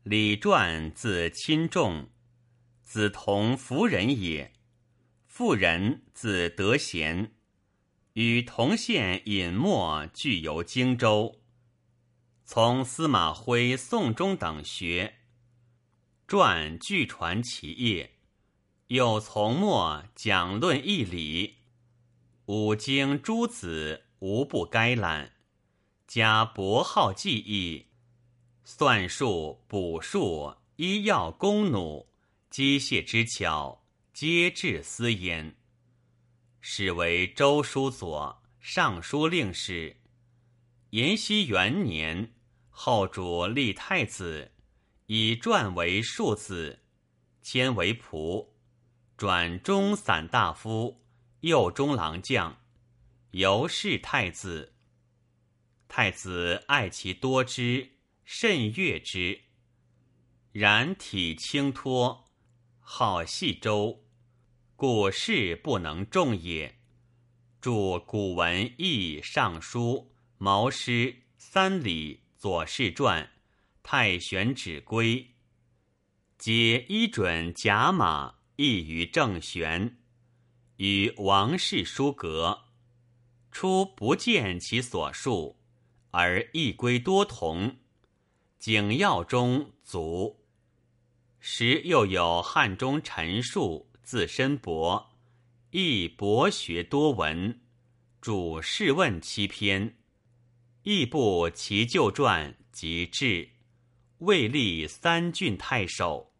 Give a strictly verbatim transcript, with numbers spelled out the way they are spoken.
李传字钦仲，子同夫人也。妇人字德贤，与同县尹默俱游荆州，从司马徽、宋忠等学，传据传其业。又从默讲论义理，五经诸子无不该览，加博好技艺，算术、卜术、医药、弓弩、机械之巧，皆至斯焉。始为周书左、尚书令史。延熙元年，后主立太子，以传为庶子，迁为仆，转中散大夫、右中郎将，由是太子。太子爱其多知，甚悦之。然体轻脱，好细周，故事不能重也。著古文义尚书、毛诗、三礼、左氏传、太玄指归，皆依准甲马，异于正玄，与王氏书阁。初不见其所述，而异归多同，景要中足。时又有汉中陈述，字申伯，亦博学多闻，著试问七篇，亦部其旧传及志，位立三郡太守。